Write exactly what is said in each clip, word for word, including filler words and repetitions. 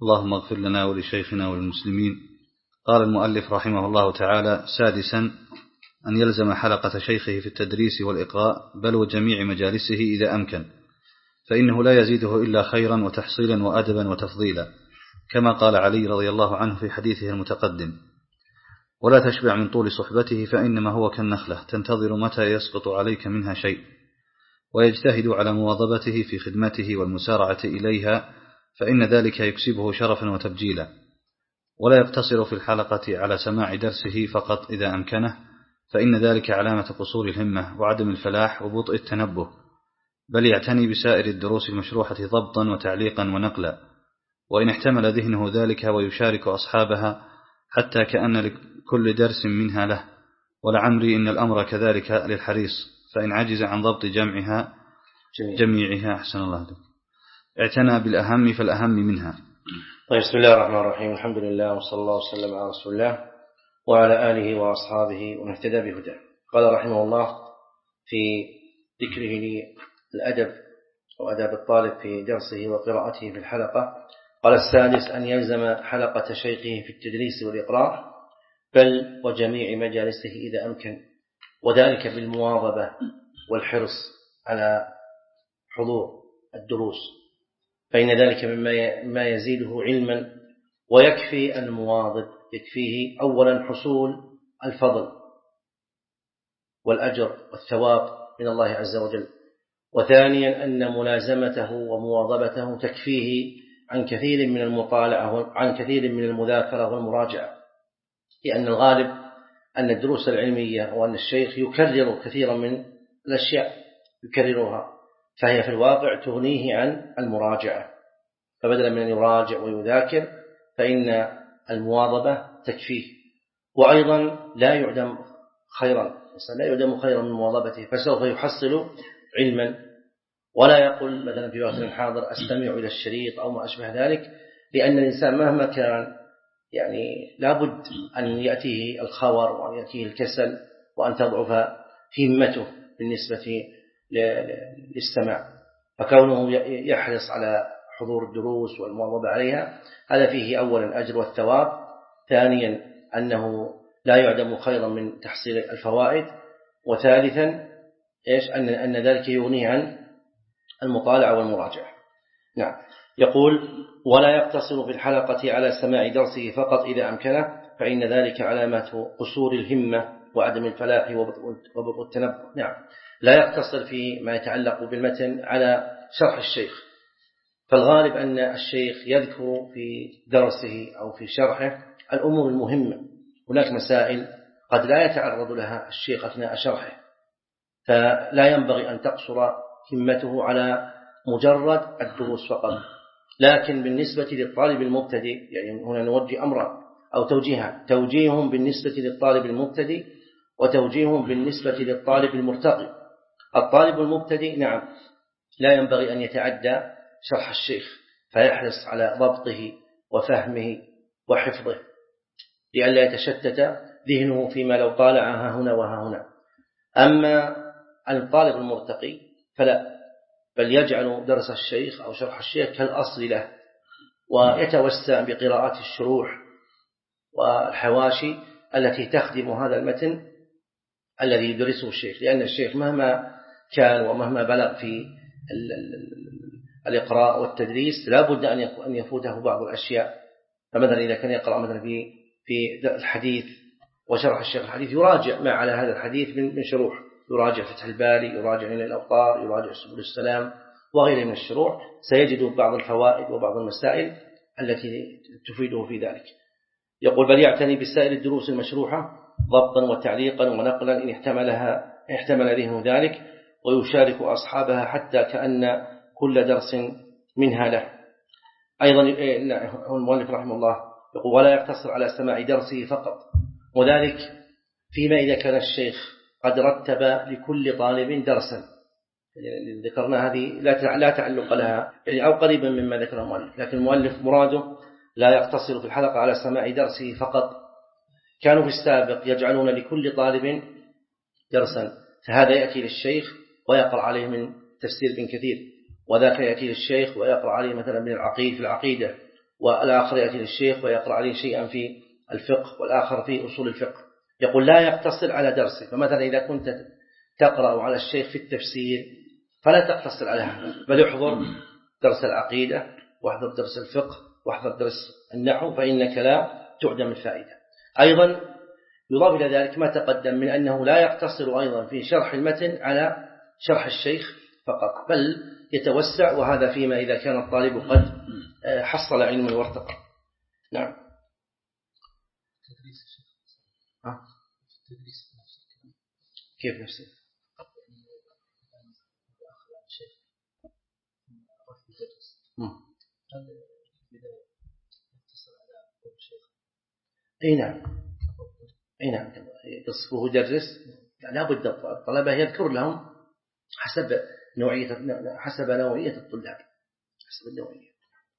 اللهم اغفر لنا ولشيخنا وللمسلمين. قال المؤلف رحمه الله تعالى: سادسا أن يلزم حلقة شيخه في التدريس والإقراء بل وجميع مجالسه إذا أمكن، فإنه لا يزيده إلا خيرا وتحصيلا وأدبا وتفضيلا، كما قال علي رضي الله عنه في حديثه المتقدم: ولا تشبع من طول صحبته فإنما هو كالنخلة تنتظر متى يسقط عليك منها شيء، ويجتهد على مواظبته في خدمته والمسارعة إليها، فإن ذلك يكسبه شرفا وتبجيلا. ولا يقتصر في الحلقة على سماع درسه فقط إذا أمكنه، فإن ذلك علامة قصور الهمة وعدم الفلاح وبطء التنبه، بل يعتني بسائر الدروس المشروحة ضبطا وتعليقا ونقلا، وإن احتمل ذهنه ذلك ويشارك أصحابها حتى كأن لكل درس منها له. ولعمري إن الأمر كذلك للحريص، فإن عجز عن ضبط جمعها جميعها أحسن الله دك. اعتنى بالأهم فالأهم منها. طيب، بسم الله الرحمن الرحيم. الحمد لله وصلى الله وسلم على رسول الله وعلى آله وأصحابه ومن اهتدى بهداه. قال رحمه الله في ذكره للأدب وأداب الطالب في درسه وقراءته في الحلقة، قال: السادس أن يلزم حلقة شيخه في التدريس والإقراء بل وجميع مجالسه إذا أمكن، وذلك بالمواظبة والحرص على حضور الدروس، فإن ذلك مما يزيده علما، ويكفي المواظب يكفيه أولا حصول الفضل والأجر والثواب من الله عز وجل، وثانيا أن ملازمته ومواظبته تكفيه عن كثير من المطالعة وعن كثير من المذاكرة والمراجعة، لأن الغالب أن الدروس العلمية وأن الشيخ يكرر كثيرا من الأشياء يكررها، فهي في الواقع تغنيه عن المراجعة، فبدلا من أن يراجع ويذاكر فإن المواظبة تكفيه. وأيضا لا يعدم خيرا لا يعدم خيرا من مواظبته، فسوف يحصل علما، ولا يقول مثلا في وقت الحاضر أستمع إلى الشريط أو ما أشبه ذلك، لأن الإنسان مهما كان يعني لابد أن يأتيه الخور وأن يأتيه الكسل وأن تضعف همته بالنسبة للاستماع، فكونه يحرص على حضور الدروس والمواظبة عليها هذا فيه أولا أجر والثواب، ثانيا أنه لا يعدم خيرا من تحصيل الفوائد، وثالثا إيش أن أن ذلك يغني عن المطالعة والمراجعة. نعم. يقول: ولا يقتصر في الحلقة على سماع درسه فقط إذا أمكنه، فإن ذلك علامة قصور الهمة وعدم الفلاح وبطء التنبه. نعم، لا يقتصر في ما يتعلق بالمتن على شرح الشيخ، فالغالب أن الشيخ يذكر في درسه أو في شرحه الأمور المهمة، هناك مسائل قد لا يتعرض لها الشيخ أثناء شرحه، فلا ينبغي أن تقصر همته على مجرد الدروس فقط. لكن بالنسبة للطالب المبتدئ، يعني هنا نوجه أمرا أو توجيها، توجيههم بالنسبة للطالب المبتدئ وتوجيههم بالنسبة للطالب المرتقي. الطالب المبتدئ نعم لا ينبغي أن يتعدى شرح الشيخ، فيحرص على ضبطه وفهمه وحفظه لئلا يتشتت ذهنه فيما لو طالع ها هنا وها هنا. أما الطالب المرتقي فلا، بل يجعل درس الشيخ أو شرح الشيخ كالأصل له، ويتوسع بقراءة الشروح والحواشي التي تخدم هذا المتن الذي يدرسه الشيخ، لأن الشيخ مهما كان ومهما بلغ في الإقراء والتدريس لا بد أن يفوته بعض الأشياء. فمثلا إذا كان يقرأ مثلا في في الحديث وشرح الشيخ الحديث يراجع ما على هذا الحديث من شروح، يراجع فتح الباري، يراجع إلى الأوطار، يراجع سبل السلام وغيره من الشروح، سيجد بعض الفوائد وبعض المسائل التي تفيده في ذلك. يقول: بل يعتني بسائر الدروس المشروحة ضبطا وتعليقا ونقلا إن احتملها احتمل ذهنه ذلك، ويشارك أصحابها حتى كأن كل درس منها له. أيضا المؤلف رحمه الله يقول: ولا يقتصر على سماع درسه فقط، وذلك فيما إذا كان الشيخ قد رتب لكل طالب درسا، يعني ذكرنا هذه لا تعلق لها يعني أو قريبا مما ذكر المؤلف، لكن المؤلف مراده لا يقتصر في الحلقة على سماع درسه فقط. كانوا في السابق يجعلون لكل طالب درسا، فهذا يأتي للشيخ ويقرأ عليه من تفسير ابن كثير، وذاك يأتي للشيخ ويقرأ عليه مثلا من العقيد في العقيدة، والآخر يأتي للشيخ ويقرأ عليه شيئا في الفقه والآخر في أصول الفقه، يقول لا يقتصر على درسه. فمثلا إذا كنت تقرأ على الشيخ في التفسير فلا تقتصر على هذا، بل احضر درس العقيدة واحضر درس الفقه واحضر درس النحو، فإنك لا تعدم الفائدة. أيضا يضاف إلى ذلك ما تقدم من أنه لا يقتصر أيضا في شرح المتن على شرح الشيخ فقط، بل يتوسع، وهذا فيما إذا كان الطالب قد حصل علما وارتقى. نعم. ها؟ كيف نفسه؟ اي نعم، اي نعم، تصفه يدرس، لا بد الطلبة يذكر لهم حسب نوعية حسب نوعية الطلاب، حسب النوعية.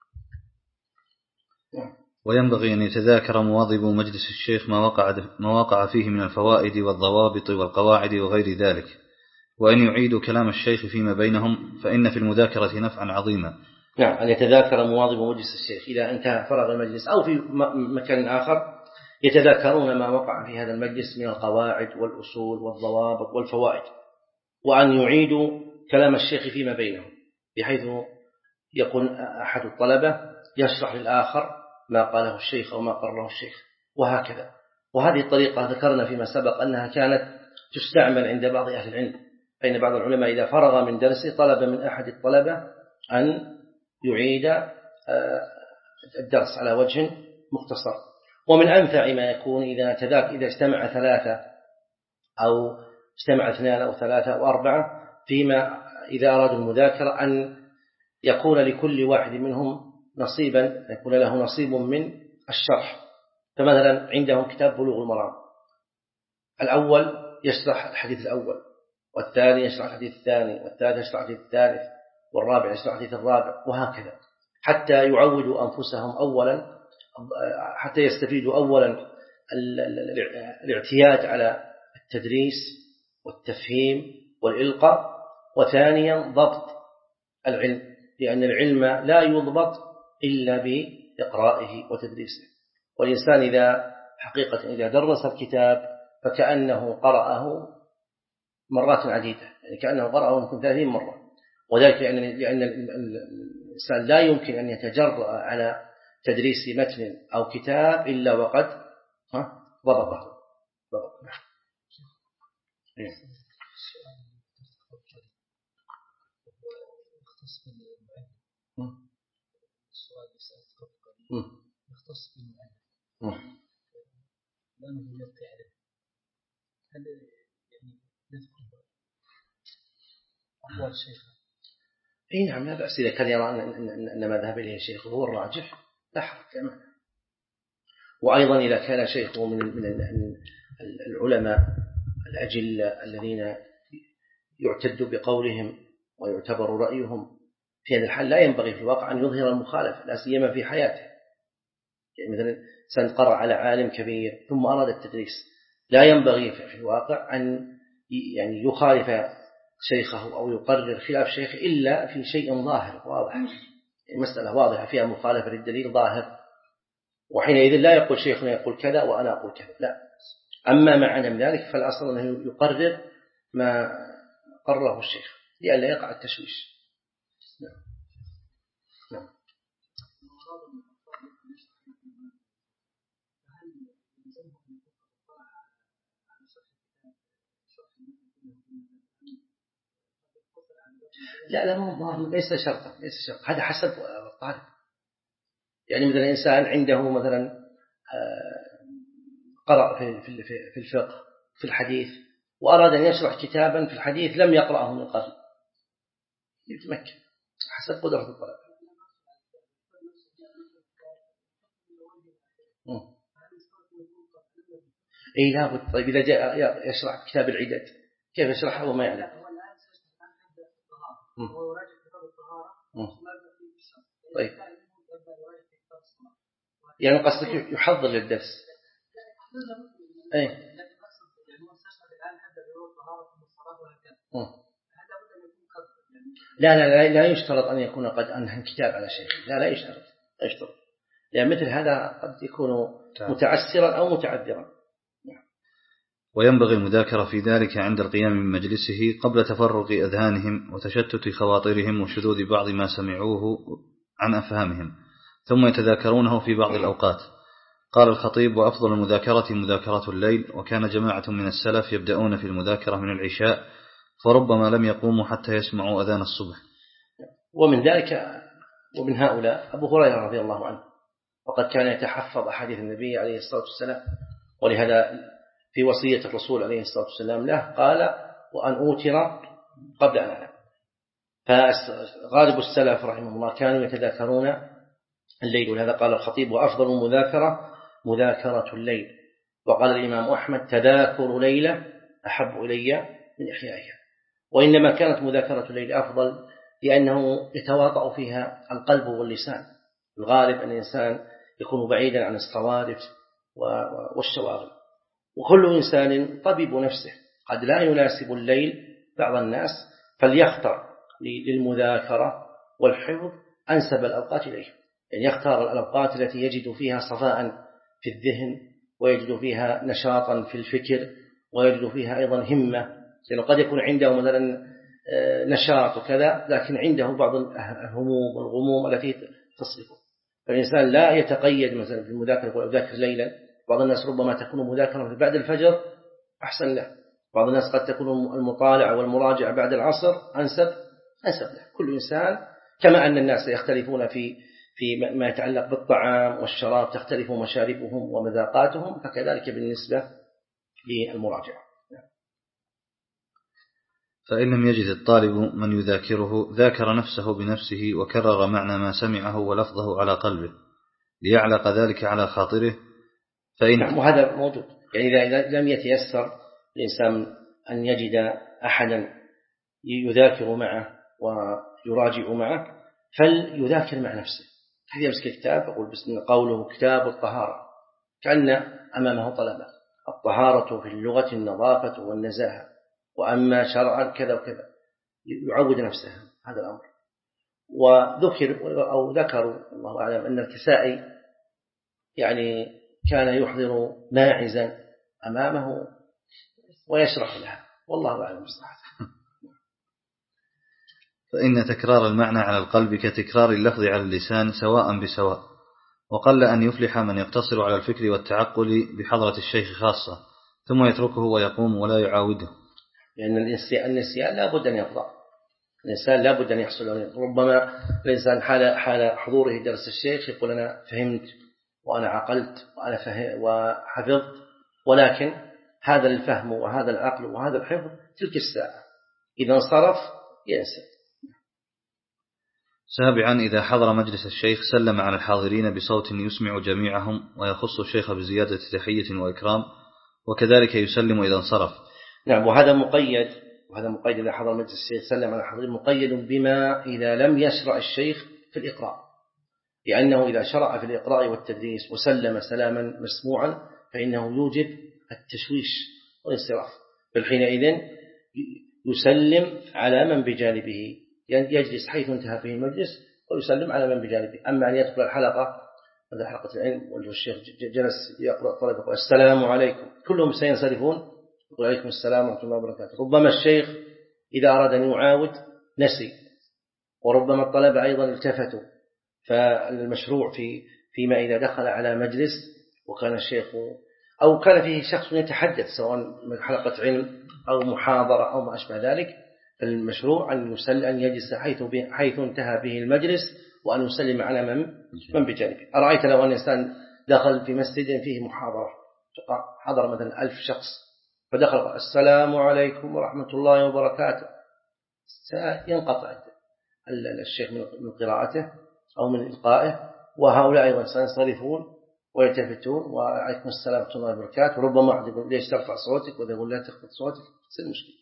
وينبغي أن يتذاكر مواظب مجلس الشيخ ما وقع ما وقع فيه من الفوائد والضوابط والقواعد وغير ذلك، وأن يعيدوا كلام الشيخ فيما بينهم، فإن في المذاكرة نفعا عظيما. نعم، أن يتذاكر مواظب مجلس الشيخ إذا انتهى فرغ المجلس أو في مكان آخر يتذاكرون ما وقع في هذا المجلس من القواعد والأصول والضوابط والفوائد، وأن يعيدوا كلام الشيخ فيما بينهم، بحيث يكون أحد الطلبة يشرح للآخر ما قاله الشيخ أو ما قرره الشيخ، وهكذا. وهذه الطريقة ذكرنا فيما سبق أنها كانت تستعمل عند بعض أهل العلم، فإن بعض العلماء إذا فرغ من درسه طلب من أحد الطلبة أن يعيد الدرس على وجه مختصر. ومن أنفع ما يكون إذا تذاك إذا اجتمع ثلاثة أو اجتمع اثنان أو ثلاثة أو أربعة، فيما إذا أرادوا المذاكرة أن يكون لكل واحد منهم نصيبا، يكون له نصيب من الشرح. فمثلا عندهم كتاب بلوغ المرام، الأول يشرح الحديث الأول، والثاني يشرح الحديث الثاني، والثالث يشرح الحديث الثالث، والرابع يشرح الحديث الرابع، وهكذا، حتى يعودوا أنفسهم أولا، حتى يستفيدوا أولا الاعتياد على التدريس والتفهيم والإلقاء، وثانيا ضبط العلم، لأن العلم لا يضبط إلا بإقرائه وتدريسه. والإنسان إذا حقيقة إذا درس الكتاب فكأنه قرأه مرات عديدة، يعني كأنه قرأه يمكن ثلاثين مرة، وذلك لأن, لأن الإنسان لا يمكن أن يتجرأ على تدريس متن أو كتاب إلا وقد ضبطه. يختص بالمؤلف لأنه يلقي عليه، هل يعني يذكر أقوال الشيخ؟ إيه نعم، لا بأس إذا كان يرى أن ما ذهب إليه الشيخ هو الراجح لا حرج كمان. وأيضا إذا كان شيخه من العلماء الأجلة الذين يعتد بقولهم ويعتبر رأيهم، في هذا الحال لا ينبغي في الواقع أن يظهر المخالفة، لا سيما في حياته. يعني مثلا إنسان قرأ على عالم كبير ثم أراد التدريس، لا ينبغي في الواقع أن يعني يخالف شيخه أو يقرر خلاف شيخه إلا في شيء ظاهر واضح، يعني مسألة واضحة فيها مخالفة للدليل ظاهر، وحينئذ لا يقول شيخنا يقول كذا وأنا أقول كذا، لا. أما مع عدم ذلك فالأصل أنه يقرر ما قرره الشيخ لئلا يقع التشويش. نعم. نعم. لا لا مو ليس شرطا، ليس شرطا، هذا حسب الطالب. يعني مثلا إنسان عنده مثلا قرأ في في الفقه في الحديث وأراد أن يشرح كتابا في الحديث لم يقرأه من قبل، يتمكن حسب قدرة الطالب. إيه لا بد. طيب إذا جاء يشرح كتاب العدد كيف يشرحه وما يعلم؟ طيب يعني قصدك يحضر للدرس؟ أي لا لا لا لا يشترط أن يكون قد أنهى الكتاب على شيء، لا لا يشترط لا يشترط لأن مثل هذا قد يكون متعسرا أو متعذرا. وينبغي المذاكرة في ذلك عند القيام من مجلسه قبل تفرغ أذهانهم وتشتت خواطرهم وشذوذ بعض ما سمعوه عن أفهامهم، ثم يتذاكرونه في بعض الأوقات. قال الخطيب: وأفضل المذاكرة مذاكرة الليل. وكان جماعة من السلف يبدأون في المذاكرة من العشاء، فربما لم يقوموا حتى يسمعوا أذان الصبح. ومن ذلك ومن هؤلاء أبو هريرة رضي الله عنه، وقد كان يتحفظ أحاديث النبي عليه الصلاة والسلام، ولهذا في وصية الرسول عليه الصلاة والسلام له قال: وأن أوتر قبل أن أنام. فغالب السلف رحمه الله كانوا يتذاكرون الليل، ولهذا قال الخطيب: وأفضل المذاكرة مذاكرة الليل. وقال الإمام أحمد: تذاكر ليلة أحب إلي من إحيائها. وإنما كانت مذاكرة الليل أفضل لأنه يتواطأ فيها القلب واللسان. الغالب أن الإنسان يكون بعيدا عن الصوارف والشواغل، وكل إنسان طبيب نفسه، قد لا يناسب الليل بعض الناس، فليختار للمذاكرة والحفظ أنسب الأوقات إليه، يعني يختار الأوقات التي يجد فيها صفاء في الذهن، ويجد فيها نشاطا في الفكر، ويجد فيها أيضا همة، لأنه قد يكون عنده مثلا نشاط وكذا، لكن عنده بعض الهموم والغموم التي تصرفه. فالإنسان لا يتقيد مثلا في المذاكرة ويذاكر ليلا. بعض الناس ربما تكون مذاكرة بعد الفجر أحسن له، بعض الناس قد تكون المطالعة والمراجعة بعد العصر أنسب أنسب له. كل إنسان كما أن الناس يختلفون في في ما يتعلق بالطعام والشراب، تختلف مشاربهم ومذاقاتهم، فكذلك بالنسبة للمراجعة. فإن لم يجد الطالب من يذاكره ذاكر نفسه بنفسه وكرر معنى ما سمعه ولفظه على قلبه ليعلق ذلك على خاطره. فإن نعم، وهذا موجود. يعني إذا لم يتيسر الإنسان أن يجد أحدا يذاكر معه ويراجع معه، فليذاكر مع نفسه. هذا يمسك كتاب، أقول بسم قوله كتاب الطهارة، كأن أمامه طلبة. الطهارة في اللغة النظافة والنزاهة، وأما شرعا كذا وكذا، يعود نفسه هذا الأمر. وذكر أو ذكروا الله أعلم أن الكسائي يعني كان يحضر ماعزا أمامه ويشرح لها، والله أعلم بصراحة. فإن تكرار المعنى على القلب كتكرار اللفظ على اللسان سواء بسواء، وقل أن يفلح من يقتصر على الفكر والتعقل بحضرة الشيخ خاصة ثم يتركه ويقوم ولا يعاوده. لأن يعني النسيان لا بد أن يفضل، الإنسان لا بد أن يحصل. ربما الإنسان حال حال حضوره درس الشيخ يقول أنا فهمت وأنا عقلت وأنا فهم وحفظت، ولكن هذا الفهم وهذا العقل وهذا الحفظ تلك الساعة، إذا انصرف ينسى. سابعا: إذا حضر مجلس الشيخ سلم على الحاضرين بصوت يسمع جميعهم، ويخص الشيخ بزيادة تحية وإكرام، وكذلك يسلم إذا انصرف. نعم، وهذا مقيد وهذا مقيد إذا حضر مجلس الشيخ سلم على الحاضرين، مقيد بما إذا لم يشرع الشيخ في الإقراء، لأنه إذا شرع في الإقراء والتدريس وسلم سلاما مسموعا فإنه يوجب التشويش والانصراف، فالحينئذ يسلم على من بجانبه، يجلس حيث انتهى فيه المجلس ويسلم على من بجانبه. أما أن يدخل الحلقة مثل حلقة العلم والشيخ جلس يقرأ الطلبة يقول السلام عليكم، كلهم سينصرفون يقول عليكم السلام ورحمة الله وبركاته. ربما الشيخ إذا أراد أن يعاود نسي، وربما الطلبة أيضا التفتوا. فالمشروع في فيما إذا دخل على مجلس وكان الشيخ أو كان فيه شخص يتحدث سواء من حلقة علم أو محاضرة أو ما أشبه ذلك، المشروع أن يسلم أن يجلس حيث حيث انتهى به المجلس، وأن يسلم على من من بجانبه. أرأيت لو أن الإنسان دخل في مسجد فيه محاضرة حضر مثلا ألف شخص، فدخل السلام عليكم ورحمة الله وبركاته، سينقطع الشيخ من قراءته أو من إلقائه، وهؤلاء أيضا سينصرفون ويلتفتون وعليكم السلام ورحمة الله وبركاته. ربما أحد يقول ليش ترفع صوتك، وإذا يقول لا تخفض صوتك، تصير مشكلة.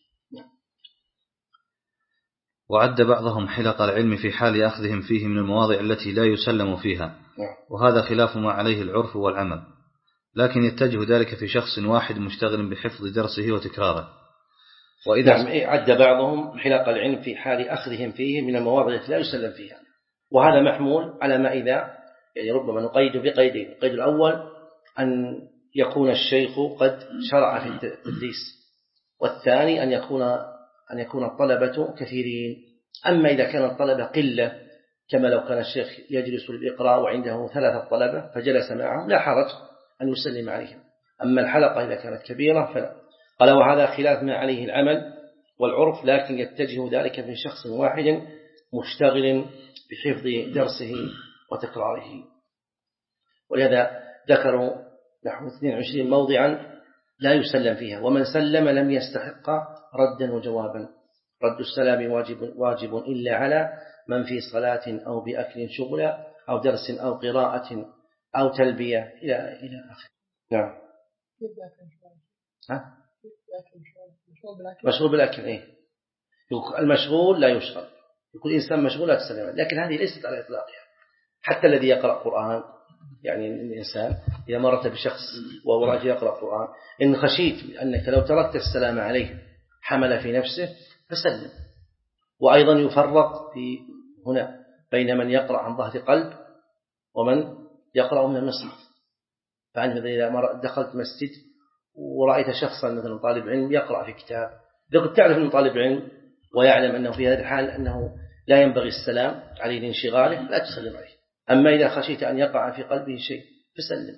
وعد بعضهم حلق العلم في حال أخذهم فيه من المواضع التي لا يسلم فيها، وهذا خلاف ما عليه العرف والعمل، لكن يتجه ذلك في شخص واحد مشتغل بحفظ درسه وتكراره. وإذا نعم، عد بعضهم حلق العلم في حال أخذهم فيه من المواضع التي لا يسلم فيها، وهذا محمول على ما إذا يعني ربما نقيد بقيدين. القيد الأول أن يكون الشيخ قد شرع في التدريس، والثاني أن يكون أن يكون الطلبة كثيرين. أما إذا كان الطلبة قلة كما لو كان الشيخ يجلس للإقراء وعنده ثلاثة طلبة فجلس معهم لا حرج أن يسلم عليهم. أما الحلقة إذا كانت كبيرة فلا. قال وهذا خلاف ما عليه العمل والعرف، لكن يتجه ذلك من شخص واحد مشتغل بحفظ درسه وتكراره. ولهذا ذكروا نحو اثنين وعشرين موضعا لا يسلم فيها، ومن سلم لم يستحق ردا وجوابا. رد السلام واجب, واجب إلا على من في صلاة أو بأكل شغلة أو درس أو قراءة أو تلبية إلى إلى آخر. نعم. ها؟ مشغول بالأكل. إيه؟ المشغول لا يشغل. يكون إنسان مشغول لا تسلم، لكن هذه ليست على إطلاقها. حتى الذي يقرأ قرآن، يعني الإنسان إذا مرت بشخص وهو راجل يقرأ قرآن إن خشيت أنك لو تركت السلام عليه حمل في نفسه فسلم. وأيضا يفرق في هنا بين من يقرأ عن ظهر قلب ومن يقرأ من المصحف. فأنت إذا دخلت مسجد ورأيت شخصا مثلا طالب علم يقرأ في كتاب، قد تعرف أنه طالب علم ويعلم أنه في هذه الحال أنه لا ينبغي السلام عليه لانشغاله، لا تسلم عليه. أما إذا خشيت أن يقع في قلبه شيء فسلم.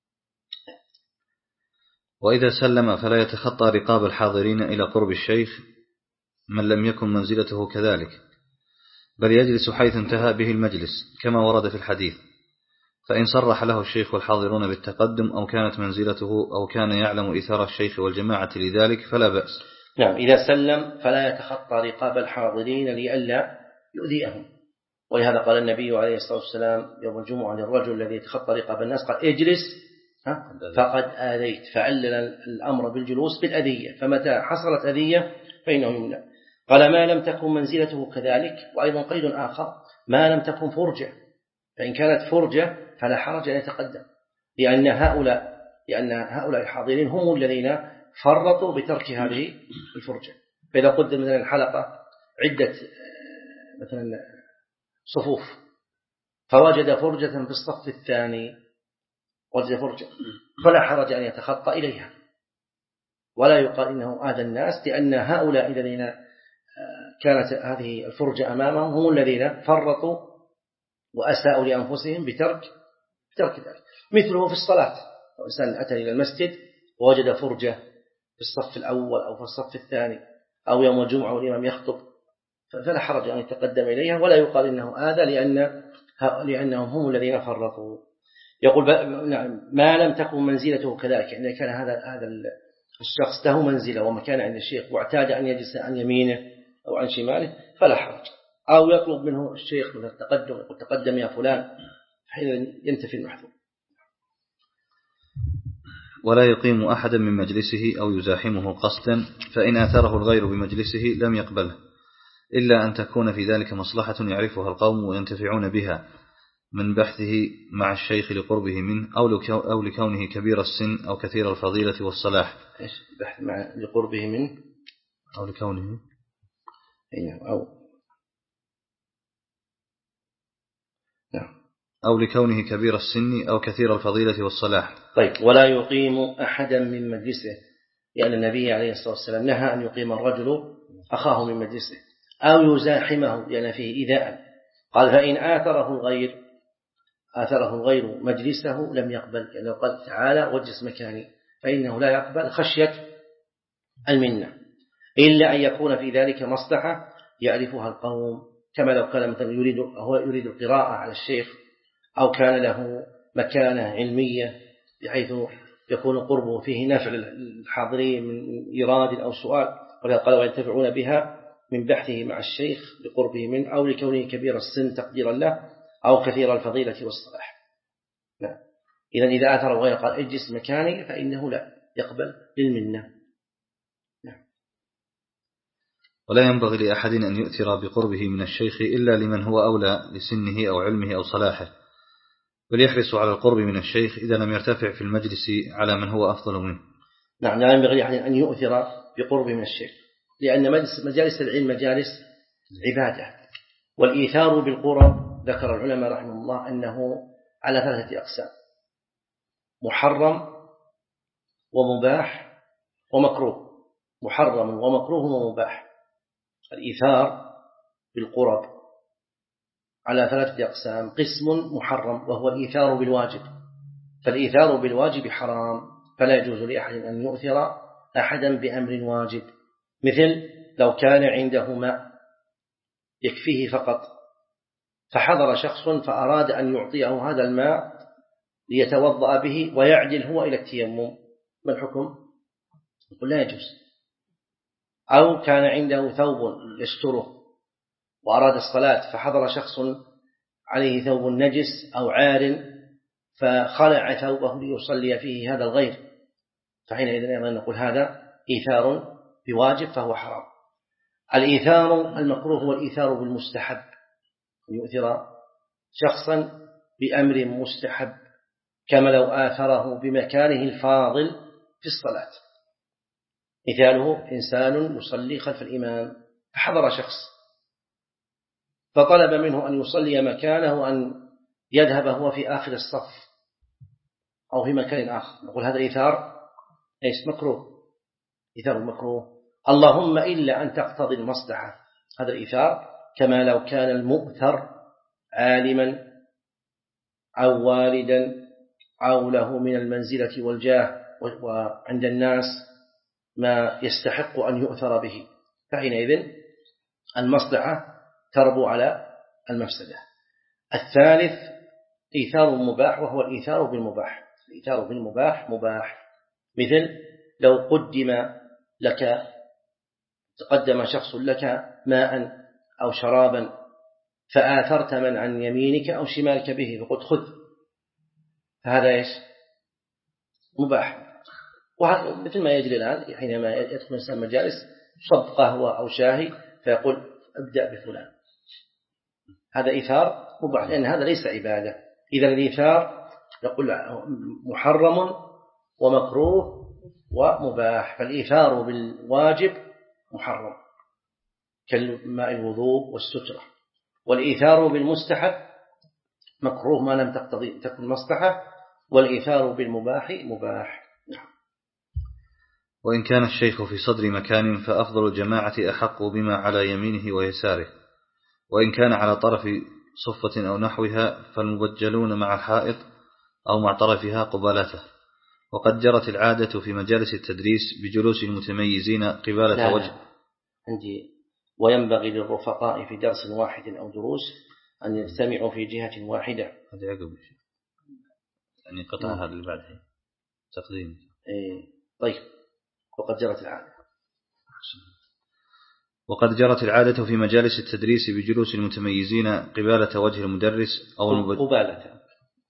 وإذا سلم فلا يتخطى رقاب الحاضرين إلى قرب الشيخ من لم يكن منزلته كذلك، بل يجلس حيث انتهى به المجلس كما ورد في الحديث. فإن صرح له الشيخ والحاضرون بالتقدم أو كانت منزلته أو كان يعلم إثار الشيخ والجماعة لذلك فلا بأس. نعم. إذا سلم فلا يتخطى رقاب الحاضرين لئلا يؤذيهم. ولهذا قال النبي عليه الصلاة والسلام يوم الجمعة للرجل الذي يتخطى رقاب الناس قال اجلس فقد آذيت، فعلل الأمر بالجلوس بالأذية، فمتى حصلت أذية فإنه يمنع. قال ما لم تكن منزلته كذلك. وأيضا قيد آخر ما لم تكن فرجة، فإن كانت فرجة فلا حرج أن يتقدم، لأن هؤلاء لأن هؤلاء الحاضرين هم الذين فرطوا بترك هذه الفرجة. فإذا قدم مثلا الحلقة عدة مثلا صفوف فوجد فرجة في الصف الثاني وجد فرجة فلا حرج أن يتخطى إليها، ولا يقال إنه آذى الناس، لأن هؤلاء الذين كانت هذه الفرجة أمامهم هم الذين فرطوا وأساءوا لأنفسهم بترك بترك ذلك. مثله في الصلاة، لو إنسان أتى إلى المسجد ووجد فرجة في الصف الأول أو في الصف الثاني أو يوم الجمعة والإمام يخطب فلا حرج أن يتقدم إليها، ولا يقال إنه آذى لأن لأنهم هم الذين فرطوا. يقول ما لم تكن منزلته كذلك، يعني كان هذا هذا الشخص له منزلة ومكان عند الشيخ واعتاد أن يجلس عن يمينه أو عن شماله فلا حرج، أو يطلب منه الشيخ من التقدم يقول تقدم يا فلان، حين ينتفي المحظور. ولا يقيم أحدا من مجلسه أو يزاحمه قصدا، فإن آثره الغير بمجلسه لم يقبله، إلا أن تكون في ذلك مصلحة يعرفها القوم وينتفعون بها من بحثه مع الشيخ لقربه منه أو لكونه كبير السن أو كثير الفضيلة والصلاح. إيش بحث مع لقربه منه أو لكونه أو نعم أو لكونه كبير السن أو كثير الفضيلة والصلاح. طيب. ولا يقيم أحدا من مجلسه، لأن النبي عليه الصلاة والسلام نهى أن يقيم الرجل أخاه من مجلسه أو يزاحمه لأن فيه إيذاء. قال فإن آثره الغير آثره الغير مجلسه لم يقبل، لأنه قال تعالى واجلس مكاني، فإنه لا يقبل خشية المنة، إلا أن يكون في ذلك مصلحة يعرفها القوم، كما لو كان مثلا يريد هو يريد القراءة على الشيخ أو كان له مكانة علمية بحيث يكون قربه فيه نفع للحاضرين من إيراد أو سؤال، ولهذا قال وينتفعون بها من بحثه مع الشيخ لقربه منه أو لكونه كبير السن تقديرا له أو كثير الفضيلة والصلاح. لا. إذا إذا آثر الغير قال اجلس مكاني فإنه لا يقبل للمنة. لا. ولا ينبغي لأحد أن يؤثر بقربه من الشيخ إلا لمن هو أولى لسنه أو علمه أو صلاحه، بل يحرص على القرب من الشيخ إذا لم يرتفع في المجلس على من هو أفضل منه. نعم. لا ينبغي لأحد أن يؤثر بقربه من الشيخ، لأن مجالس العلم مجالس عبادة، والإيثار بالقرب ذكر العلماء رحمه الله أنه على ثلاثة أقسام: محرم ومباح ومكروه. محرم ومكروه ومباح. الإيثار بالقرب على ثلاثة أقسام: قسم محرم وهو الإيثار بالواجب، فالإيثار بالواجب حرام، فلا يجوز لأحد أن يؤثر أحدا بأمر واجب، مثل لو كان عنده ماء يكفيه فقط، فحضر شخص فأراد أن يعطيه هذا الماء ليتوضأ به ويعدل هو إلى التيمم، ما الحكم؟ يقول لا يجوز. أو كان عنده ثوب يستره وأراد الصلاة فحضر شخص عليه ثوب نجس أو عار فخلع ثوبه ليصلي فيه هذا الغير، فحينئذ أيضا نقول هذا إيثار بواجب فهو حرام. الإيثار المكروه هو الإيثار بالمستحب، يؤثر شخصا بأمر مستحب، كما لو آثره بمكانه الفاضل في الصلاة. مثاله: إنسان يصلي خلف الإمام فحضر شخص فطلب منه أن يصلي مكانه، أن يذهب هو في آخر الصف أو في مكان آخر، نقول هذا إيثار ليس مكروه، إيثار مكروه، اللهم إلا أن تقتضي المصلحة، هذا الإيثار. كما لو كان المؤثر عالما أو والدا أو له من المنزلة والجاه وعند الناس ما يستحق أن يؤثر به، فحينئذ المصلحة تربو على المفسدة. الثالث إيثار مباح وهو الإيثار بالمباح. الإيثار بالمباح مباح، مثل لو قدم لك تقدم شخص لك ماء أو شرابا فآثرت من عن يمينك أو شمالك به فقلت خذ، فهذا إيش؟ مباح. ومثل ما يجري الآن حينما يدخل الإنسان مجالس صب قهوة أو شاهي فيقول ابدأ بفلان، هذا إيثار مباح لأن هذا ليس عبادة. إذا الإيثار يقول محرم ومكروه ومباح، فالإيثار بالواجب محرم كالماء الوضوء والسترة، والإيثار بالمستحب مكروه ما لم تقتضي تكن مصلحة، والإيثار بالمباح مباح. وإن كان الشيخ في صدر مكان فأفضل الجماعة أحق بما على يمينه ويساره، وإن كان على طرف صفة أو نحوها فالمبجلون مع الحائط أو مع طرفها قبالته. وقد جرت العادة في مجالس التدريس بجلوس المتميزين قبالة لا وجه. لا. عندي وينبغي للرفقاء في درس واحد أو دروس أن يجتمعوا في جهة واحدة. هذا يعقب يعني قطع هذا اللي بعده تقديم. إيه. طيب. وقد جرت العادة وقد جرت العادة في مجالس التدريس بجلوس المتميزين قبالة وجه المدرس أو المبجل قبالة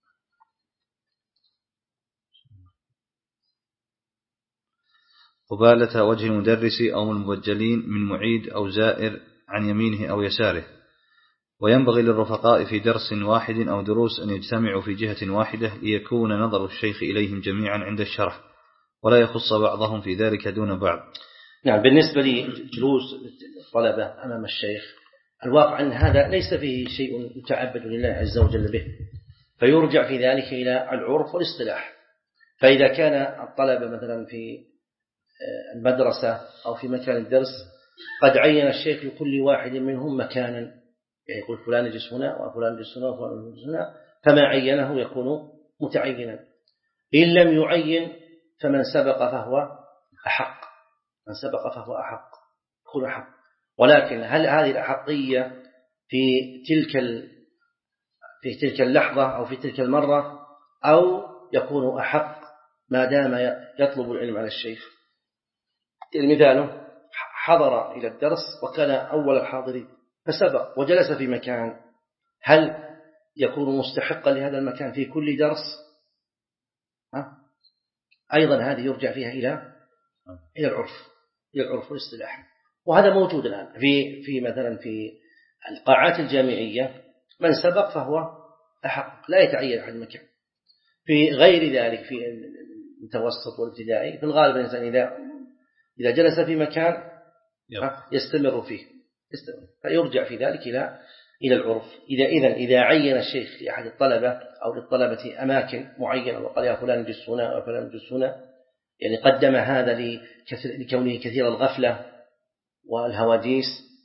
قبالة وجه المدرس أو المبجلين من معيد أو زائر عن يمينه أو يساره. وينبغي للرفقاء في درس واحد أو دروس أن يجتمعوا في جهة واحدة ليكون نظر الشيخ إليهم جميعا عند الشرح، ولا يخص بعضهم في ذلك دون بعض. نعم. بالنسبة لجلوس الطلبة أمام الشيخ، الواقع أن هذا ليس فيه شيء يتعبد لله عز وجل به، فيرجع في ذلك إلى العرف والاصطلاح. فإذا كان الطلبة مثلا في المدرسة أو في مكان الدرس قد عين الشيخ لكل واحد منهم مكانا، يعني يقول فلان يجلس هنا وفلان يجلس هنا وفلان يجلس هنا، فما عينه يكون متعينا. إن لم يعين فمن سبق فهو أحق، من سبق فهو أحق يكون أحق. ولكن هل هذه الأحقية في تلك في تلك اللحظة أو في تلك المرة، أو يكون أحق ما دام يطلب العلم على الشيخ؟ المثال حضر إلى الدرس وكان أول الحاضرين فسبق وجلس في مكان، هل يكون مستحقا لهذا المكان في كل درس؟ ها؟ أيضا هذه يرجع فيها إلى إلى العرف إلى العرف والاصطلاح، وهذا موجود الآن في في مثلا في القاعات الجامعية من سبق فهو أحق، لا يتعين أحد مكان. في غير ذلك في المتوسط والابتدائي في الغالب الإنسان إذا إذا جلس في مكان يستمر فيه يستمر، فيرجع في ذلك إلى إلى العرف. إذا إذن إذا عين الشيخ لأحد الطلبة أو للطلبة أماكن معينة وقال يا فلان اجلس هنا وفلان اجلس هنا، يعني قدم هذا لكونه كثير الغفلة والهواجيس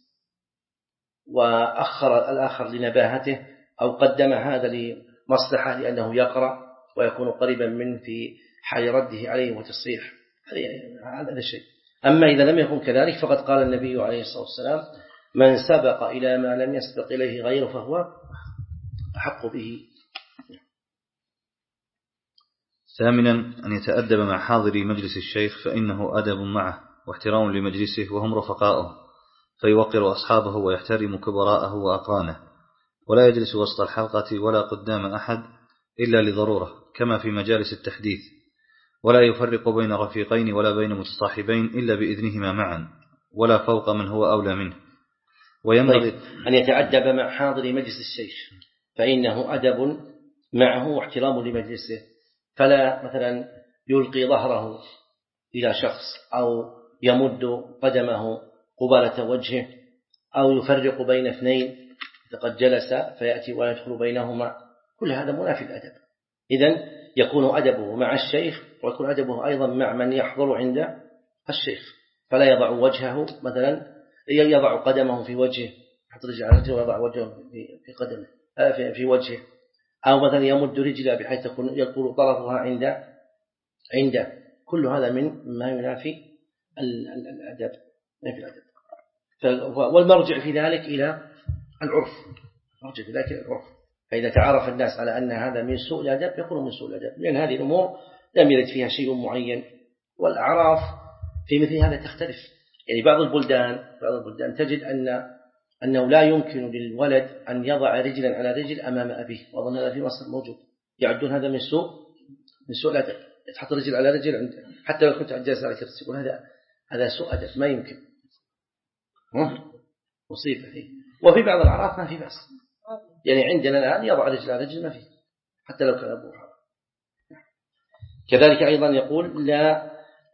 وأخر الآخر لنباهته، أو قدم هذا لمصلحة لأنه يقرأ ويكون قريبا منه في حال رده عليه وتصحيح، هذا الشيء. أما إذا لم يكن كذلك فقد قال النبي عليه الصلاة والسلام من سبق إلى ما لم يسبق إليه غيره فهو أحق به. ثامنا أن يتأدب مع حاضري مجلس الشيخ فإنه أدب معه واحترام لمجلسه وهم رفقاؤه، فيوقر أصحابه ويحترم كبراءه وأقرانه، ولا يجلس وسط الحلقة ولا قدام أحد إلا لضرورة كما في مجالس التحديث، ولا يفرق بين رفيقين ولا بين متصاحبين إلا بإذنهما معا ولا فوق من هو أولى منه. وينبغي طيب أن يتأدب مع حاضر مجلس الشيخ فإنه أدب معه واحترام لمجلسه، فلا مثلا يلقي ظهره إلى شخص أو يمد قدمه قبالة وجهه أو يفرق بين اثنين قد جلس فيأتي ويدخل بينهما، كل هذا منافي الأدب. إذن يكون أدبه مع الشيخ ويكون أدبه أيضا مع من يحضر عند الشيخ، فلا يضع وجهه مثلا يضع قدمه في وجهه حتى رجع على رجله ويضع وجهه في قدمه في وجهه، أو مثلا يمد رجله بحيث يكون طرفها عند عنده، كل هذا من ما ينافي الأدب. والمرجع في ذلك إلى العرف، مرجع في ذلك إلى العرف، فإذا تعرف الناس على أن هذا من سوء الأدب يكون من سوء الأدب، لأن هذه الأمور لم يرد فيها شيء معين. والأعراف في مثل هذا تختلف، يعني بعض البلدان بعض البلدان تجد أن أنه لا يمكن للولد أن يضع رجلا على رجل أمام أبيه، وأظن هذا في مصر موجود، يعدون هذا من سوء من سوء الأدب، تحط رجل على رجل عند حتى لو كنت جالس على كرسي، يقول هذا هذا سوء أدب ما يمكن، مصيبة فيه. وفي بعض الأعراف ما في بأس، يعني عندنا الآن يضع رجل على رجل ما فيه حتى لو كان أبوه حرام. كذلك أيضا يقول لا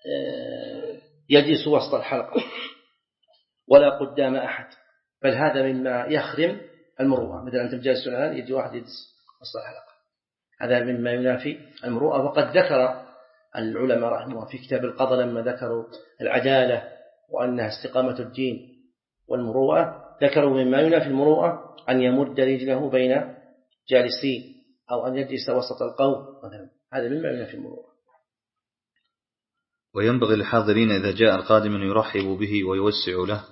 يجلس وسط الحلقة ولا قدام أحد، بل هذا مما يخرم المروءة. مثلا أنت جالس الآن يجي واحد يجلس وسط الحلقة، هذا مما ينافي المروءة. وقد ذكر العلماء رحمه الله في كتاب القضاء لما ذكروا العدالة وأنها استقامة الدين والمروءة، ذكروا مما ينافي المروءة أن يمد رجله بين جالسين أو أن يجلس وسط القوم مثلا، هذا مما ينافي المروءة. وينبغي للحاضرين إذا جاء القادم أن يرحبوا به ويوسع له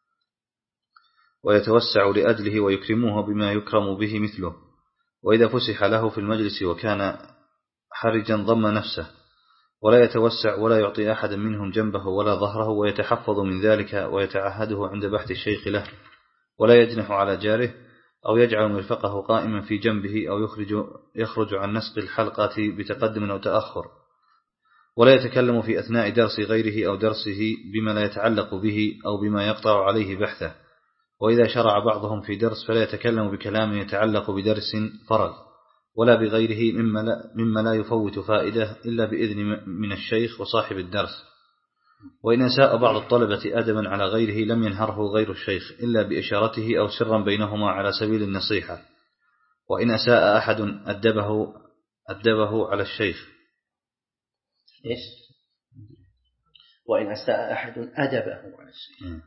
ويتوسع لأجله ويكرموه بما يكرم به مثله، وإذا فسح له في المجلس وكان حرجا ضم نفسه ولا يتوسع ولا يعطي أحد منهم جنبه ولا ظهره، ويتحفظ من ذلك ويتعهده عند بحث الشيخ له، ولا يجنح على جاره أو يجعل مرفقه قائما في جنبه أو يخرج, يخرج عن نسق الحلقة بتقدم أو تأخر، ولا يتكلم في أثناء درس غيره أو درسه بما لا يتعلق به أو بما يقطع عليه بحثه، وإذا شرع بعضهم في درس فلا يتكلم بكلام يتعلق بدرس فرغ ولا بغيره مما لا, مما لا يفوت فائدة إلا بإذن من الشيخ وصاحب الدرس. وإن أساء بعض الطلبة أدبا على غيره لم ينهره غير الشيخ إلا بإشارته أو سرا بينهما على سبيل النصيحة. وإن أساء أحد أدبه, أدبه على الشيخ إيش؟ وإن أساء أحد أدبه على الشيخ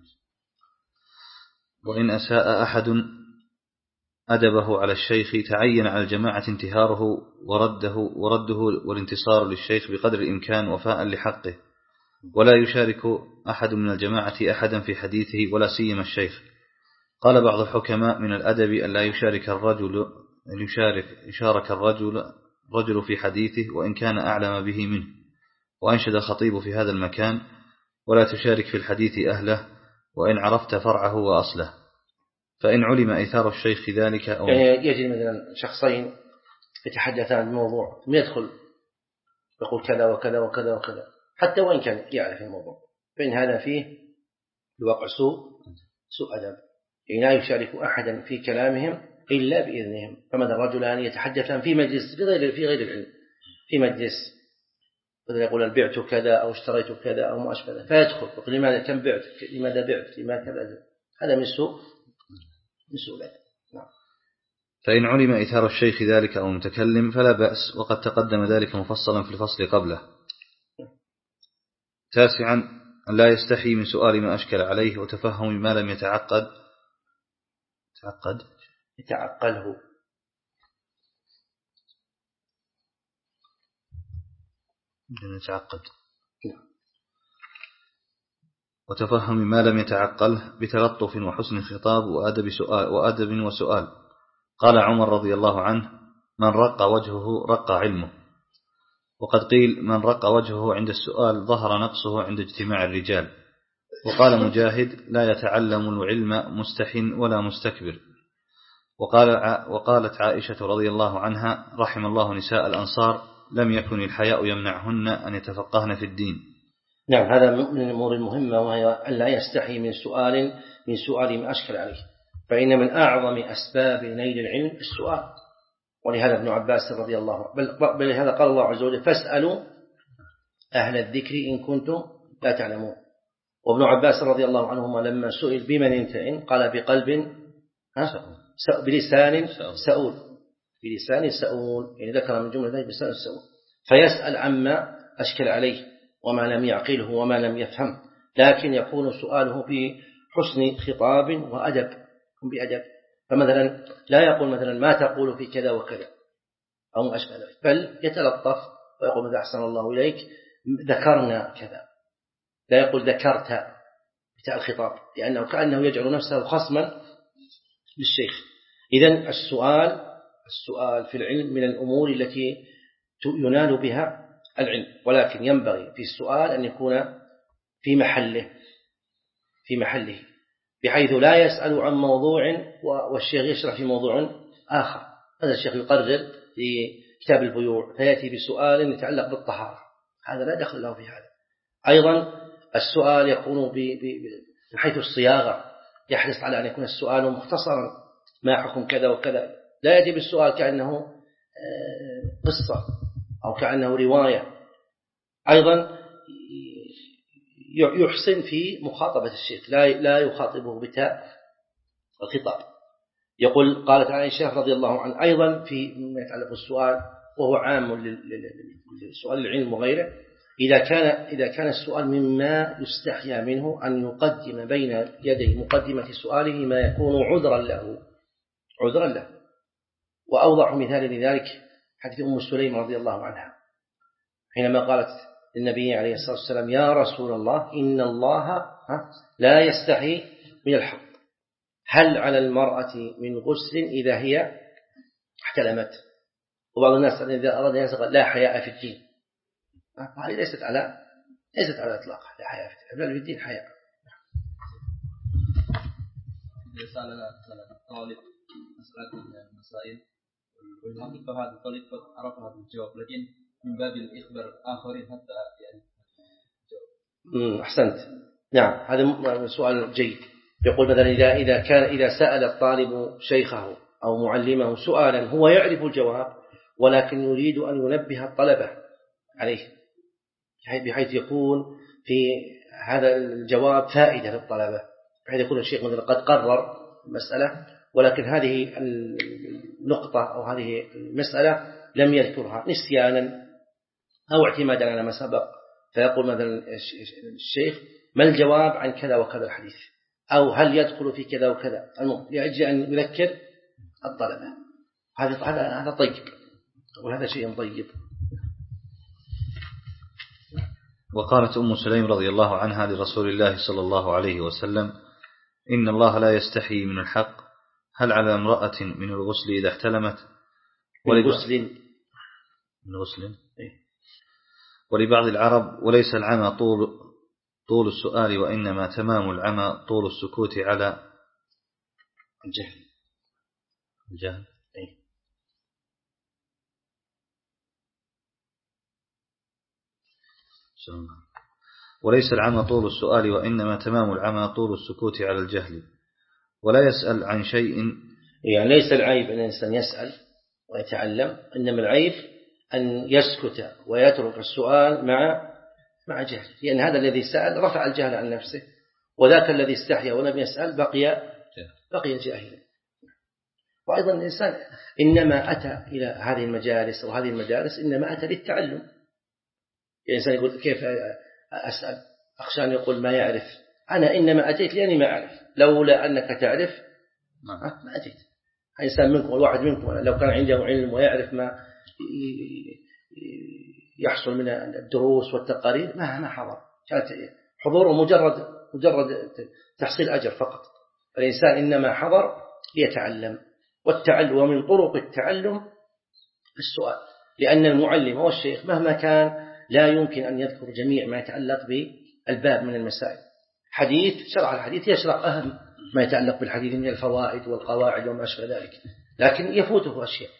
وإن أساء أحد أدبه على الشيخ تعين على الجماعة انتهاره ورده, ورده والانتصار للشيخ بقدر الإمكان وفاء لحقه، ولا يشارك أحد من الجماعة أحدا في حديثه ولا سيما الشيخ. قال بعض الحكماء من الأدب أن لا يشارك الرجل أن يشارك يشارك الرجل رجل في حديثه وإن كان أعلم به منه. وأنشد الخطيب في هذا المكان ولا تشارك في الحديث أهله وإن عرفت فرعه وأصله، فإن علم إيثار الشيخ ذلك أو يعني يجي مثلا شخصين يتحدثان عن الموضوع ثم يدخل يقول كذا وكذا وكذا وكذا حتى وإن كان يعرف الموضوع، فإن هذا فيه الواقع سوء سوء أدب، يعني لا يشارك أحدا في كلامهم إلا بإذنهم. فماذا الرجلان يتحدثان في مجلس في غير في غير العلم، في مجلس مثلا يقول البعت كذا أو اشتريت كذا أو ما أشبه، فيدخل يقول لماذا كم بعت لماذا بعت لماذا كذا، هذا من سوء من سوء الأدب. نعم. فإن علم إثار الشيخ ذلك أو المتكلم فلا بأس، وقد تقدم ذلك مفصلا في الفصل قبله. تاسعا أن لا يستحي من سؤال ما أشكل عليه وتفهم ما لم يتعقد تعقد يتعقله يتعقد وتفهم ما لم يتعقله بتلطف وحسن خطاب وأدب, سؤال وأدب وسؤال. قال عمر رضي الله عنه: من رق وجهه رق علمه. وقد قيل: من رق وجهه عند السؤال ظهر نقصه عند اجتماع الرجال. وقال مجاهد: لا يتعلم العلم مستح ولا مستكبر. وقال وقالت عائشة رضي الله عنها: رحم الله نساء الأنصار لم يكن الحياء يمنعهن أن يتفقهن في الدين. نعم، هذا من الأمور المهمة، وهي أن لا يستحي من سؤال من سؤال ما أشكل عليه، فإن من أعظم أسباب نيل العلم السؤال. ولهذا ابن عباس رضي الله عنه بل, بل هذا قال الله عز وجل: فاسألوا أهل الذكر إن كنتم لا تعلمون. وابن عباس رضي الله عنهما لما سئل بمن ينتئن قال: بقلب بلسان سؤول بلسان سؤول يعني ذكر من جملة ذلك بلسان سؤول. فيسأل عما أشكل عليه وما لم يعقله وما لم يفهم، لكن يكون سؤاله بحسن خطاب وأدب بأدب. فمثلا لا يقول مثلا: ما تقول في كذا وكذا أو ما أشبه ذلك، بل يتلطف ويقول: ماذا أحسن الله إليك ذكرنا كذا. لا يقول ذكرت بتاع الخطاب، لأنه كأنه يجعل نفسه خصما للشيخ. إذن السؤال السؤال في العلم من الأمور التي ينال بها العلم، ولكن ينبغي في السؤال أن يكون في محله في محله بحيث لا يسأل عن موضوع والشيخ يشرح في موضوع آخر. هذا الشيخ يقرر في كتاب البيوع فيأتي بسؤال يتعلق بالطهارة، هذا لا دخل له في هذا. أيضا السؤال يكون من حيث الصياغة، يحرص على أن يكون السؤال مختصرا: ما حكم كذا وكذا. لا يأتي بالسؤال كأنه قصة أو كأنه رواية. أيضا يحسن في مخاطبة الشيخ، لا لا يخاطبه بتاء الخطاب. يقول قالت عائشة رضي الله عنها أيضا في ما يتعلق بالسؤال، وهو عام للسؤال العلم وغيره: إذا كان إذا كان السؤال مما يستحيا منه أن يقدم بين يدي مقدمة سؤاله ما يكون عذرا له عذرا له. وأوضح مثال لذلك حديث أم سليم رضي الله عنها حينما قالت للنبي عليه الصلاة والسلام: يا رسول الله إن الله لا يستحي من الحق، هل على المرأة من غسل إذا هي احتلمت؟ وبعض الناس إذا أراد أن يسأل: لا حياء في الدين. هذه ليست على ليست على إطلاق لا حياء في الدين، بل في الدين حياء. إذا سألنا طالب مسألة من المسائل والحقيقة هذا الطالب قد عرف هذا الجواب، لكن من باب الإخبار آخرين حتى يعني امم أحسنت. نعم، هذا سؤال جيد. يقول مثلا: إذا إذا كان إذا سأل الطالب شيخه أو معلمه سؤالا هو يعرف الجواب ولكن يريد أن ينبه الطلبة عليه، بحيث يكون في هذا الجواب فائدة للطلبة، بحيث يكون الشيخ مثلا قد قرر المسألة ولكن هذه النقطة أو هذه المسألة لم يذكرها نسيانا أو اعتمادا على ما سبق، فيقول مثلا الشيخ: ما الجواب عن كذا وكذا الحديث، أو هل يدخل في كذا وكذا، لأجل أن يذكر الطلبة. هذا هذا هذا طيب، وهذا شيء طيب. وقالت أم سليم رضي الله عنها لرسول الله صلى الله عليه وسلم: إن الله لا يستحي من الحق، هل على امرأة من الغسل إذا احتلمت؟ من غسل من غسل ولبعض العرب: وليس العمى طول طول السؤال وإنما تمام العمى طول السكوت على الجهل الجهل وليس العمى طول السؤال وإنما تمام العمى طول السكوت على الجهل. ولا يسأل عن شيء، يعني ليس العيب أن الإنسان يسأل ويتعلم، إنما العيب أن يسكت ويترك السؤال مع مع جهل، لأن هذا الذي سأل رفع الجهل عن نفسه، وذاك الذي استحيا ولم يسأل بقي بقي جاهلا. وأيضا الإنسان إنما أتى إلى هذه المجالس وهذه المدارس إنما أتى للتعلم. الإنسان يقول كيف أسأل، أخشى أن يقول ما يعرف. أنا إنما أتيت لأني ما أعرف، لولا أنك تعرف ما أتيت. إنسان منكم الواحد منكم لو كان عنده علم ويعرف ما يحصل من الدروس والتقارير ما ما حضر، كانت حضوره مجرد مجرد تحصيل أجر فقط. الإنسان إنما حضر ليتعلم، والتعلم ومن طرق التعلم السؤال، لأن المعلم والشيخ مهما كان لا يمكن أن يذكر جميع ما يتعلق بالباب من المسائل. حديث شرح الحديث يشرح أهم ما يتعلق بالحديث من الفوائد والقواعد وما أشبه ذلك، لكن يفوته أشياء.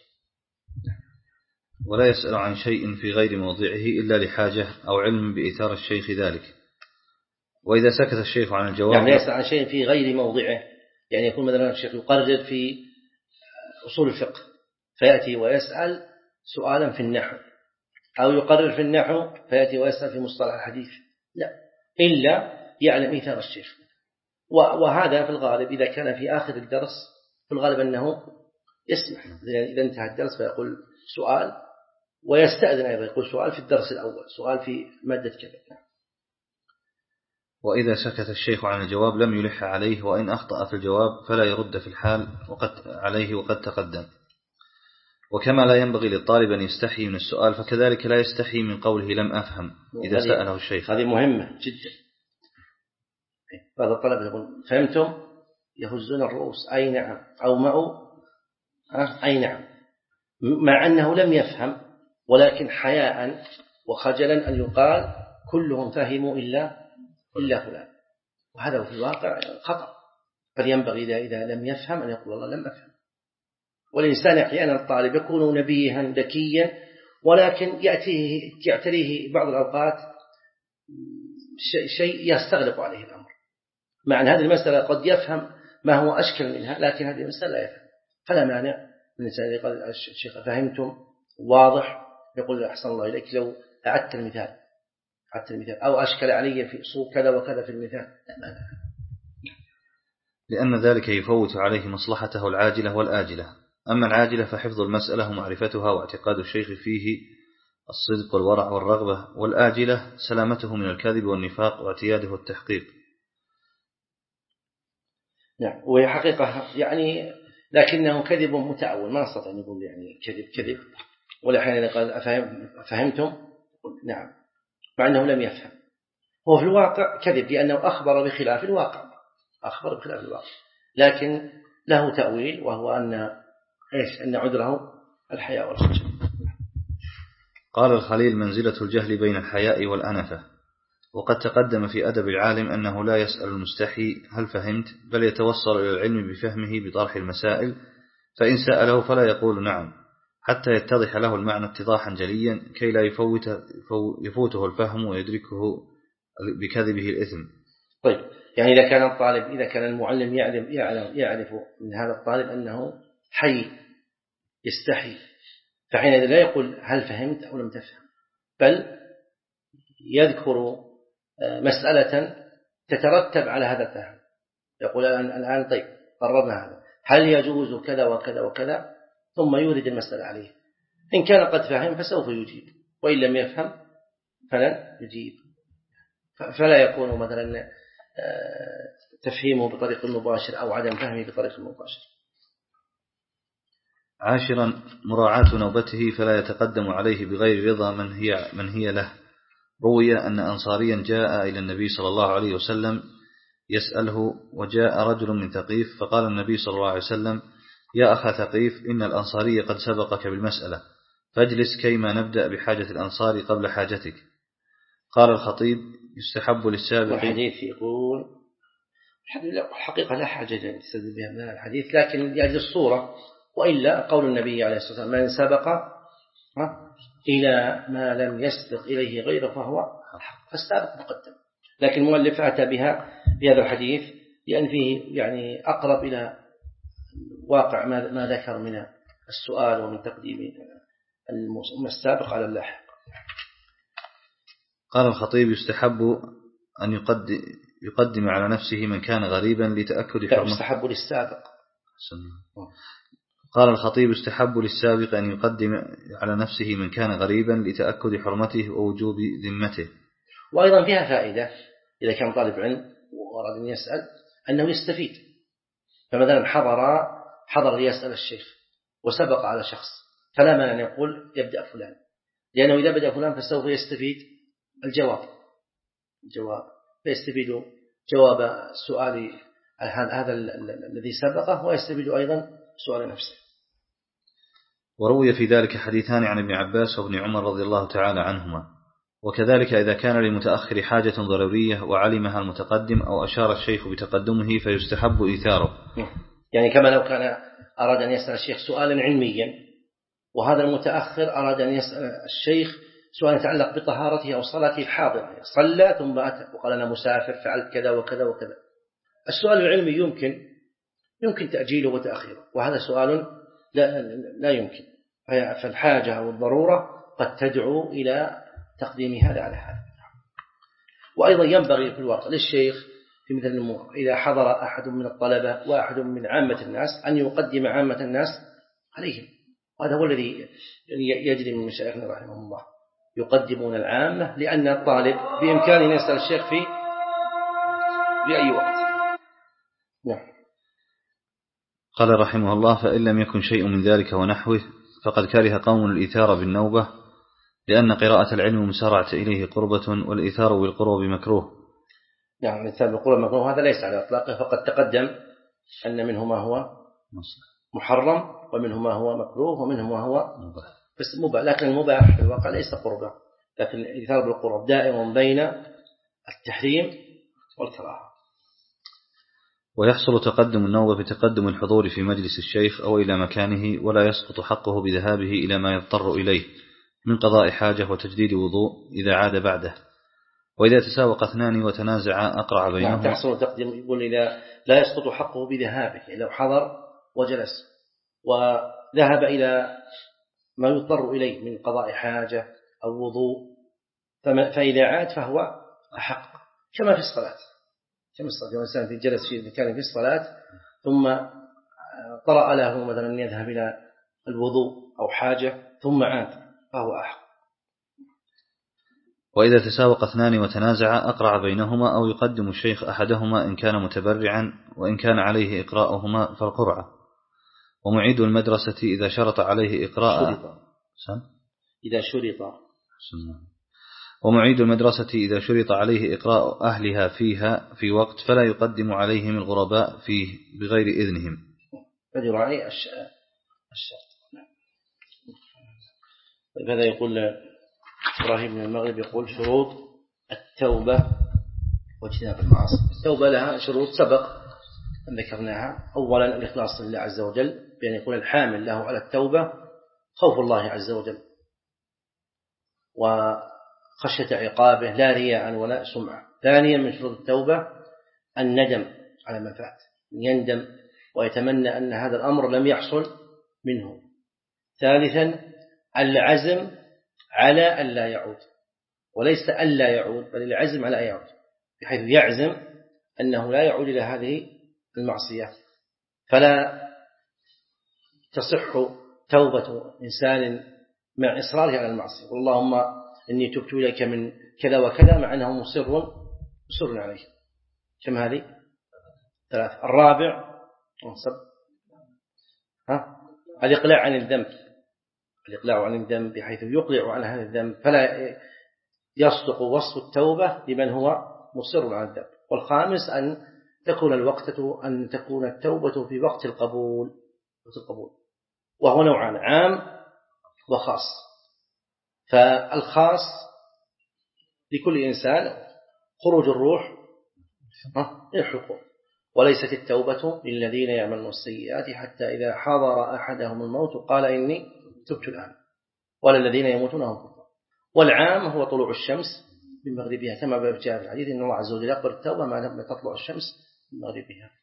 ولا يسأل عن شيء في غير موضعه إلا لحاجة أو علم بإثار الشيخ ذلك. وإذا سكت الشيخ عن الجواب يعني يسأل عن شيء في غير موضعه، يعني يكون مثلا الشيخ يقرر في أصول الفقه فيأتي ويسأل سؤالا في النحو، أو يقرر في النحو فيأتي ويسأل في مصطلح الحديث، لا، إلا يعلم إثار الشيخ. وهذا في الغالب إذا كان في آخر الدرس في الغالب أنه يسمح إذا انتهى الدرس فيقول سؤال، ويستأذن أيضا يقول سؤال في الدرس الأول، سؤال في مادة كذا. وإذا سكت الشيخ عن الجواب لم يلح عليه، وإن أخطأ في الجواب فلا يرد في الحال وقد عليه وقد تقدم. وكما لا ينبغي للطالب أن يستحي من السؤال، فكذلك لا يستحي من قوله لم أفهم إذا سأله الشيخ. هذه مهمة جدا. بعض الطلبة يقول فهمتم؟ يهزون الرؤوس أي نعم، أو معه أي نعم، مع أنه لم يفهم، ولكن حياء وخجلا أن يقال كلهم فهموا إلا إلا فلان، وهذا في الواقع خطأ. فلينبغي إذا, إذا لم يفهم أن يقول الله لم أفهم. والإنسان أحيانا الطالب يكون نبيها ذكيا، ولكن يأتيه يعتريه بعض الأوقات شيء يستغرق عليه الأمر، مع أن هذه المسألة قد يفهم ما هو أشكل منها، لكن هذه المسألة لا يفهم. فلا مانع من الإنسان يقول الشيخ فهمتم واضح، يقول أحسن الله إليك لو أعدت المثال أعدت المثال أو أشكل علي في صور كذا وكذا في المثال، لا مانع، لأن ذلك يفوت عليه مصلحته العاجلة والآجلة. أما العاجلة فحفظ المسألة ومعرفتها واعتقاد الشيخ فيه الصدق والورع والرغبة، والآجلة سلامته من الكذب والنفاق واعتياده التحقيق. نعم، وهي حقيقة يعني، لكنه كذب متأول، ما نستطيع أن نقول يعني كذب كذب. والأحيان قال أفهمتم؟ نعم، مع أنه لم يفهم. هو في الواقع كذب، لأنه أخبر بخلاف الواقع، أخبر بخلاف الواقع، لكن له تأويل، وهو أن إيش أن عذره الحياء والخجل. قال الخليل منزلة الجهل بين الحياء والأنفة. وقد تقدم في أدب العالم أنه لا يسأل المستحي هل فهمت، بل يتوصل إلى العلم بفهمه بطرح المسائل، فإن سأله فلا يقول نعم حتى يتضح له المعنى اتضاحا جليا، كي لا يفوت يفوته الفهم ويدركه بكذبه الإثم. طيب، يعني إذا كان الطالب إذا كان المعلم يعلم يعلم يعرف من هذا الطالب أنه حي يستحي، فحينئذ لا يقول هل فهمت أو لم تفهم، بل يذكر مسألة تترتب على هذا الفهم. يقول الآن طيب قررنا هذا، هل يجوز كذا وكذا وكذا، ثم يورد المسألة عليه. إن كان قد فهم فسوف يجيب، وإن لم يفهم فلن يجيب. فلا يكون مثلا تفهيمه بطريق المباشر أو عدم فهمه بطريق المباشر. عاشرا مراعاة نوبته، فلا يتقدم عليه بغير رضا من هي, من هي له. روي أن أنصاريا جاء إلى النبي صلى الله عليه وسلم يسأله، وجاء رجل من ثقيف، فقال النبي صلى الله عليه وسلم يا أخا ثقيف إن الأنصاري قد سبقك بالمسألة، فاجلس كيما نبدأ بحاجة الأنصار قبل حاجتك. قال الخطيب يستحب للسابق. والحديث يقول الحقيقة لا حاجة تستدل بها من الحديث، لكن لأجل الصورة، وإلا قول النبي عليه الصلاة والسلام من سبق إلى ما لم يسبق إليه غيره فهو فالسابق مقدم. لكن المؤلف أتى بها بهذا الحديث لأن فيه يعني أقرب إلى واقع ما ذكر من السؤال ومن تقديم السابق على اللاحق. قال الخطيب يستحب أن يقدم, يقدم على نفسه من كان غريبا لتأكد حرمته. يستحب للسابق قال الخطيب: استحب للسابق أن يقدم على نفسه من كان غريبا لتأكد حرمته ووجوب ذمته. وأيضا فيها فائدة إذا كان طالب علم وأراد أن يسأل أنه يستفيد. فمثلا حضر حضر ليسأل الشيخ وسبق على شخص، فلا مانع أن يقول يبدأ فلان، لأنه إذا بدأ فلان فسوف يستفيد الجواب الجواب فيستفيد جواب سؤال هذا الذي سبقه، ويستفيد أيضا سؤال نفسه. وروي في ذلك حديثان عن ابن عباس وابن عمر رضي الله تعالى عنهما. وكذلك إذا كان للمتأخر حاجة ضرورية وعلمها المتقدم أو أشار الشيخ بتقدمه فيستحب إيثاره. يعني كما لو كان أراد أن يسأل الشيخ سؤالا علميا، وهذا المتأخر أراد أن يسأل الشيخ سؤال يتعلق بطهارته أو صلاته الحاضرة، صلى ثم أتى وقال أنا مسافر فعلت كذا وكذا وكذا. السؤال العلمي يمكن يمكن تأجيله وتأخيره، وهذا سؤال لا, لا يمكن. فالحاجة أو الضرورة قد تدعو إلى تقديم هذا على هذا. وأيضا ينبغي في الواقع للشيخ في مثل الأمور إذا حضر أحد من الطلبة وأحد من عامة الناس أن يقدم عامة الناس عليهم. هذا هو الذي يجري من مشايخنا رحمه الله، يقدمون العامة، لأن الطالب بإمكانه أن يسأل الشيخ في بأي وقت. نعم. قال رحمه الله: فإن لم يكن شيء من ذلك ونحوه فقد كره قوم الإيثار بالنوبة، لأن قراءة العلم مسارعة إليه قربة، والإيثار بالقرب مكروه. نعم، الإيثار بالقرب مكروه، هذا ليس على إطلاقه، فقد تقدم أن منه ما هو محرم ومنه ما هو مكروه ومنه ما هو بس مباح. لكن المباح في الواقع ليس قربة، لكن الإيثار بالقرب دائم بين التحريم والكراهة. ويحصل تقدم النوبة بتقدم الحضور في مجلس الشيخ أو إلى مكانه، ولا يسقط حقه بذهابه إلى ما يضطر إليه من قضاء حاجة وتجديد وضوء إذا عاد بعده. وإذا تساوق اثنان وتنازعا أقرع بينهما. يعني تحصل تقديم، يقول إذا لا يسقط حقه بذهابه، لو حضر وجلس وذهب إلى ما يضطر إليه من قضاء حاجة أو وضوء، فإذا عاد فهو أحق، كما في الصلاة. كما الصلاة، لو الإنسان في جلس في مكان في الصلاة ثم طرأ له مثلا أن يذهب إلى الوضوء أو حاجة ثم عاد فهو أحق. وإذا تساوق اثنان وتنازعا أقرع بينهما، أو يقدم الشيخ أحدهما إن كان متبرعا، وإن كان عليه إقراءهما فالقرعة. ومعيد المدرسة إذا شرط عليه إقراء شرط. إذا شرط ومعيد المدرسة إذا شرط عليه إقراء أهلها فيها في وقت فلا يقدم عليهم الغرباء فيه بغير إذنهم. فليراعي الشرط. هذا يقول إبراهيم من المغرب، يقول شروط التوبة واجتناب المعاصي. التوبة لها شروط سبق أن ذكرناها. أولا الإخلاص لله عز وجل، بأن يكون الحامل له على التوبة خوف الله عز وجل وخشية عقابه، لا رياء ولا سمعة. ثانيا من شروط التوبة الندم على ما فات، يندم ويتمنى أن هذا الأمر لم يحصل منه. ثالثا العزم على أن لا يعود، وليس أن لا يعود بل العزم على أن يعود، بحيث يعزم أنه لا يعود إلى هذه المعصية. فلا تصح توبة إنسان مع إصراره على المعصية، واللهم إني تبت إليك من كذا وكذا، مع أنه مصر مصر عليه. كم هذه؟ ثلاث. الرابع ها الإقلاع عن الذنب، الإقلاع عن الذنب بحيث يقلع عن هذا الذنب، فلا يصدق وصف التوبة لمن هو مصر على الذنب. والخامس أن تكون الوقتة أن تكون التوبة في وقت القبول، وقت القبول وهو نوعان، عام وخاص. فالخاص لكل إنسان خروج الروح الحقوق، وليست التوبة للذين يعملون السيئات حتى إذا حضر أحدهم الموت قال إني تبت الآن، ولا الذين يموتون هم كفار. والعام هو طلوع الشمس من مغربها، كما جاء في الحديث إن الله عز وجل يقبل التوبة ما لم تطلع الشمس من مغربها.